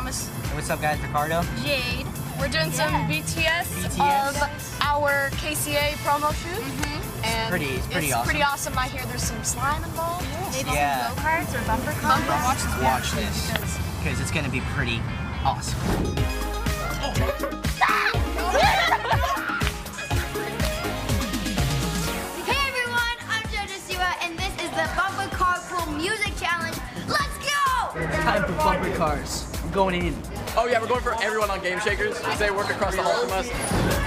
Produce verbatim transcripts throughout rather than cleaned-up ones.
Thomas. What's up, guys? Ricardo. Jade. We're doing Yeah. some B T S, B T S. of our K C A promo shoot. Mm-hmm. And pretty- it's pretty it's awesome. pretty awesome. I hear there's some slime involved. Maybe Yeah. some go-karts or bumper cars. Bumper, watch this. Watch this, because it's gonna be pretty awesome. Hey everyone, I'm Jojo Siwa, and this is the Bumper Car Pool Music Challenge. Let's go! Time for bumper cars. I'm going in. Oh yeah, we're going for everyone on Game Shakers. They work across the hall from us.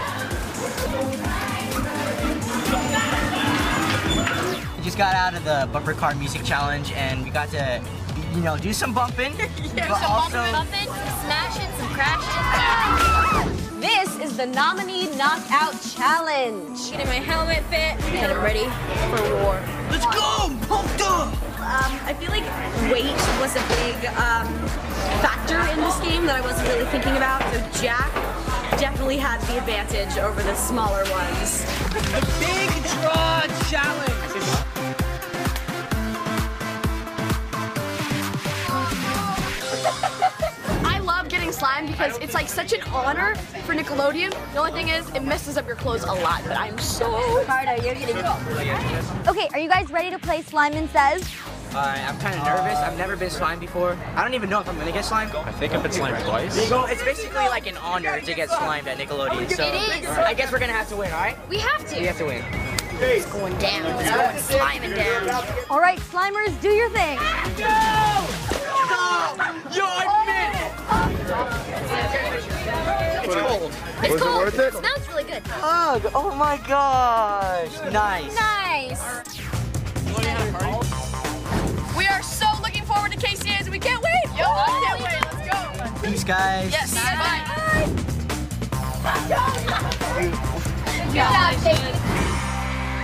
We just got out of the bumper car music challenge, and we got to, you know, do some bumping, Yeah, but some also bumping. Bumping, smashing, some crashing. This is the Nominee Knockout Challenge. Getting my helmet fit and I'm ready for war. let's go, pumped up. Um, I feel like weight was a big um, factor in this game that I wasn't really thinking about. So Jack definitely had the advantage over the smaller ones. The big draw challenge. I love getting slime because it's like such an honor for Nickelodeon. The only thing is, it messes up your clothes a lot, but I'm so Ricardo, you're getting Okay, are you guys ready to play Slimin' Says? Uh, I'm kind of nervous. I've never been slimed before. I don't even know if I'm gonna get slimed. I think I've been slimed twice. It's basically like an honor to get slimed at Nickelodeon. So It is. I guess we're gonna have to win, all right? We have to. We have to win. It's going down. It's going sliming down. All right, Slimers, do your thing. Yo, I It's cold. It's Was it cold. worth it? Smells really good. Hug. Oh my gosh. Nice. Nice. We are so looking forward to K C As and we can't wait! Yo, I can't wait, let's go! Peace, guys. Yes, bye! Good job, Jake.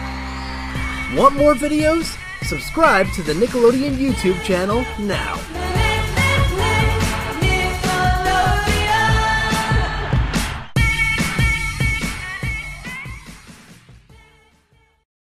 Want more videos? Subscribe to the Nickelodeon YouTube channel now.